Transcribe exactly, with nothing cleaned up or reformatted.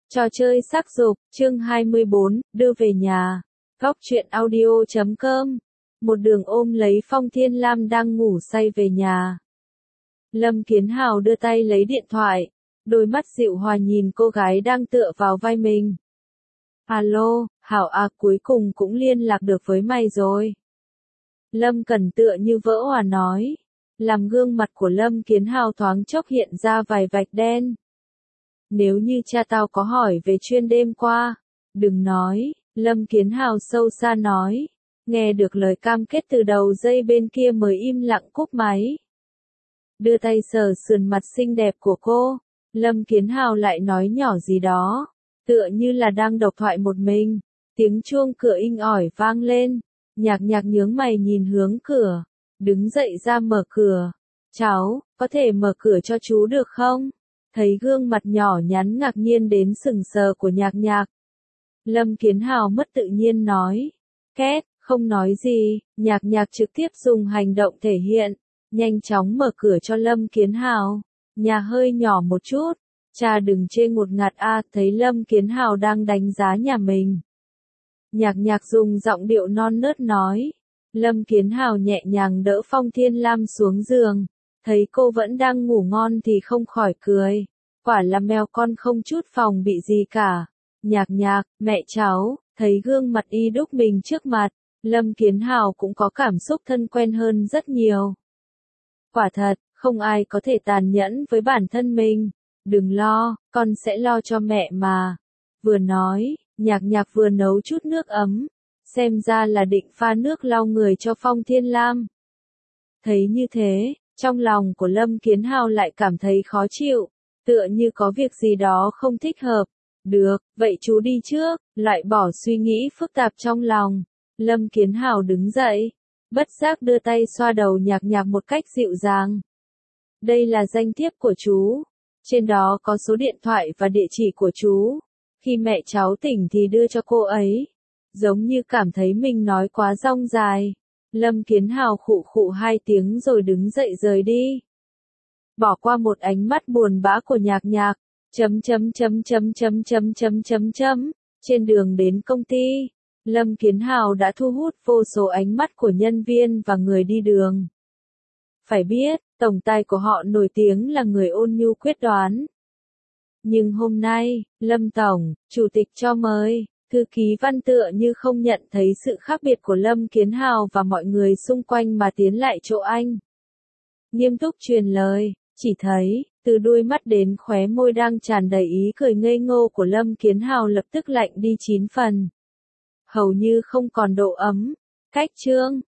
Trò chơi sắc dục, chương hai mươi bốn, đưa về nhà. Góc truyện audio chấm com. Một đường ôm lấy Phong Thiên Lam đang ngủ say về nhà. Lâm Kiến Hào đưa tay lấy điện thoại, đôi mắt dịu hòa nhìn cô gái đang tựa vào vai mình. Alo, Hảo à, cuối cùng cũng liên lạc được với mày rồi. Lâm Cẩn tựa như vỡ hòa nói, làm gương mặt của Lâm Kiến Hào thoáng chốc hiện ra vài vạch đen. Nếu như cha tao có hỏi về chuyên đêm qua, đừng nói, Lâm Kiến Hào sâu xa nói, nghe được lời cam kết từ đầu dây bên kia mới im lặng cúp máy. Đưa tay sờ sườn mặt xinh đẹp của cô, Lâm Kiến Hào lại nói nhỏ gì đó, tựa như là đang độc thoại một mình. Tiếng chuông cửa inh ỏi vang lên, Nhạc Nhạc nhướng mày nhìn hướng cửa, đứng dậy ra mở cửa. Cháu, có thể mở cửa cho chú được không? Thấy gương mặt nhỏ nhắn ngạc nhiên đến sừng sờ của Nhạc Nhạc, Lâm Kiến Hào mất tự nhiên nói, két, không nói gì. Nhạc Nhạc trực tiếp dùng hành động thể hiện, nhanh chóng mở cửa cho Lâm Kiến Hào. Nhà hơi nhỏ một chút, cha đừng chê ngột ngạt a. Thấy Lâm Kiến Hào đang đánh giá nhà mình, Nhạc Nhạc dùng giọng điệu non nớt nói. Lâm Kiến Hào nhẹ nhàng đỡ Phong Thiên Lam xuống giường, thấy cô vẫn đang ngủ ngon thì không khỏi cười. Quả là mèo con không chút phòng bị gì cả. Nhạc Nhạc, mẹ cháu, thấy gương mặt y đúc mình trước mặt, Lâm Kiến Hào cũng có cảm xúc thân quen hơn rất nhiều. Quả thật, không ai có thể tàn nhẫn với bản thân mình. Đừng lo, con sẽ lo cho mẹ mà. Vừa nói, Nhạc Nhạc vừa nấu chút nước ấm, xem ra là định pha nước lau người cho Phong Thiên Lam. Thấy như thế, trong lòng của Lâm Kiến Hào lại cảm thấy khó chịu, tựa như có việc gì đó không thích hợp. Được, vậy chú đi trước, loại bỏ suy nghĩ phức tạp trong lòng. Lâm Kiến Hào đứng dậy, bất giác đưa tay xoa đầu Nhạc Nhạc một cách dịu dàng. Đây là danh thiếp của chú, trên đó có số điện thoại và địa chỉ của chú. Khi mẹ cháu tỉnh thì đưa cho cô ấy. Giống như cảm thấy mình nói quá rong dài, Lâm Kiến Hào khụ khụ hai tiếng rồi đứng dậy rời đi. Bỏ qua một ánh mắt buồn bã của Nhạc Nhạc, chấm chấm chấm chấm chấm chấm chấm chấm chấm, trên đường đến công ty, Lâm Kiến Hào đã thu hút vô số ánh mắt của nhân viên và người đi đường. Phải biết, tổng tài của họ nổi tiếng là người ôn nhu quyết đoán. Nhưng hôm nay, Lâm Tổng, chủ tịch cho mời, thư ký Văn tựa như không nhận thấy sự khác biệt của Lâm Kiến Hào và mọi người xung quanh mà tiến lại chỗ anh. Nghiêm túc truyền lời, chỉ thấy, từ đuôi mắt đến khóe môi đang tràn đầy ý cười ngây ngô của Lâm Kiến Hào lập tức lạnh đi chín phần. Hầu như không còn độ ấm. Cách chương,